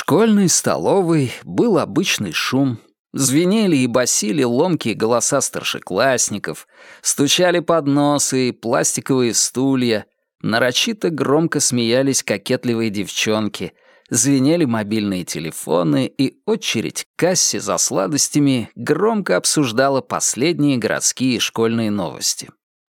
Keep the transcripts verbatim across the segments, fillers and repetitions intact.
школьной столовой был обычный шум. Звенели и басили ломкие голоса старшеклассников, стучали подносы и пластиковые стулья, нарочито громко смеялись кокетливые девчонки, звенели мобильные телефоны, и очередь к кассе за сладостями громко обсуждала последние городские и школьные новости.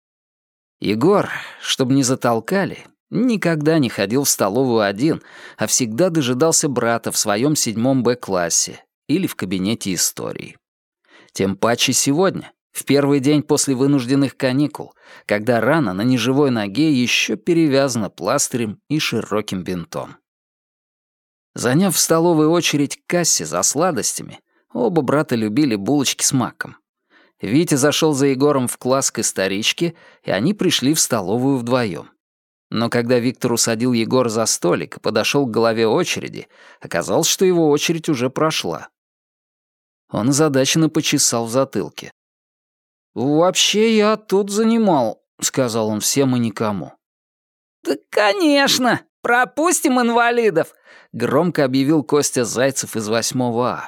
Егор, чтобы не затолкали, никогда не ходил в столовую один, а всегда дожидался брата в своем седьмом Б-классе или в кабинете истории. Тем паче сегодня, в первый день после вынужденных каникул, когда рана на неживой ноге еще перевязана пластырем и широким бинтом. Заняв в столовой очередь к кассе за сладостями, оба брата любили булочки с маком. Витя зашел за Егором в класс к историчке, и они пришли в столовую вдвоем. Но когда Виктор усадил Егора за столик и подошел к голове очереди, оказалось, что его очередь уже прошла. Он озадаченно почесал в затылке. «Вообще я тут занимал», — сказал он всем и никому. «Да, конечно! Пропустим инвалидов!» — громко объявил Костя Зайцев из восьмого А.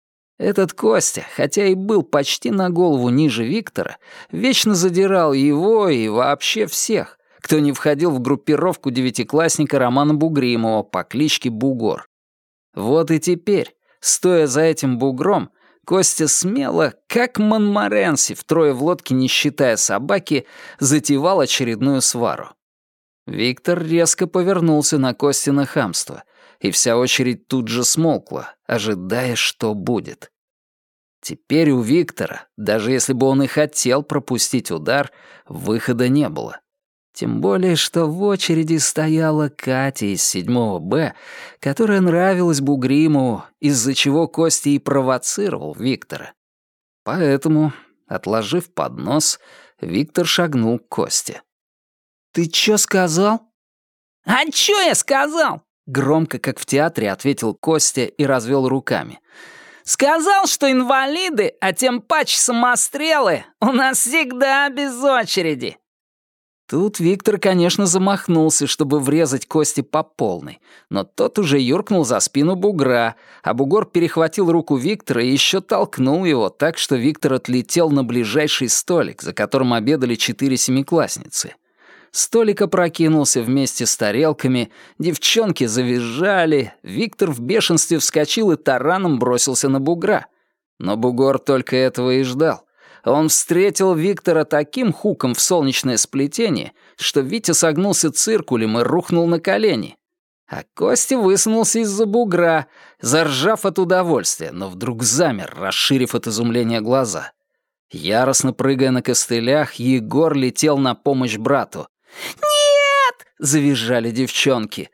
Этот Костя, хотя и был почти на голову ниже Виктора, вечно задирал его и вообще всех, кто не входил в группировку девятиклассника Романа Бугримова по кличке Бугор. Вот и теперь, стоя за этим бугром, Костя смело, как Монморенси, втрое в лодке, не считая собаки, затевал очередную свару. Виктор резко повернулся на Костино хамство, и вся очередь тут же смолкла, ожидая, что будет. Теперь у Виктора, даже если бы он и хотел пропустить удар, выхода не было. Тем более, что в очереди стояла Катя из седьмого Б, которая нравилась Бугримову, из-за чего Костя и провоцировал Виктора. Поэтому, отложив поднос, Виктор шагнул к Косте. «Ты чё сказал?» «А чё я сказал?» Громко, как в театре, ответил Костя и развел руками. «Сказал, что инвалиды, а тем паче самострелы, у нас всегда без очереди». Тут Виктор, конечно, замахнулся, чтобы врезать Косте по полной, но тот уже юркнул за спину бугра, а бугор перехватил руку Виктора и еще толкнул его так, что Виктор отлетел на ближайший столик, за которым обедали четыре семиклассницы. Столик опрокинулся вместе с тарелками, девчонки завизжали, Виктор в бешенстве вскочил и тараном бросился на бугра. Но бугор только этого и ждал. Он встретил Виктора таким хуком в солнечное сплетение, что Витя согнулся циркулем и рухнул на колени. А Костя высунулся из-за бугра, заржав от удовольствия, но вдруг замер, расширив от изумления глаза. Яростно прыгая на костылях, Егор летел на помощь брату. «Нет!» — завизжали девчонки.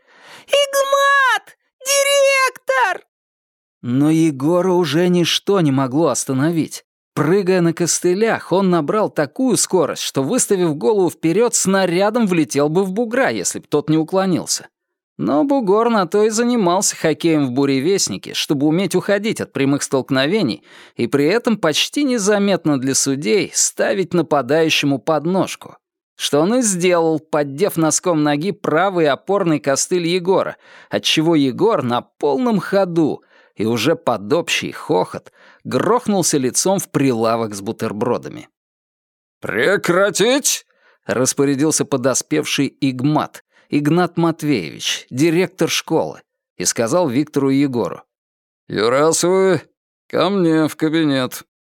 «Игмат! Директор!» Но Егора уже ничто не могло остановить. Прыгая на костылях, он набрал такую скорость, что, выставив голову вперед, снарядом влетел бы в бугра, если б тот не уклонился. Но бугор на то и занимался хоккеем в буревестнике, чтобы уметь уходить от прямых столкновений и при этом почти незаметно для судей ставить нападающему подножку. Что он и сделал, поддев носком ноги правый опорный костыль Егора, отчего Егор на полном ходу и уже под общий хохот грохнулся лицом в прилавок с бутербродами. «Прекратить!» — распорядился подоспевший Игмат, Игнат Матвеевич, директор школы, и сказал Виктору и Егору. «Юрасовы, ко мне в кабинет».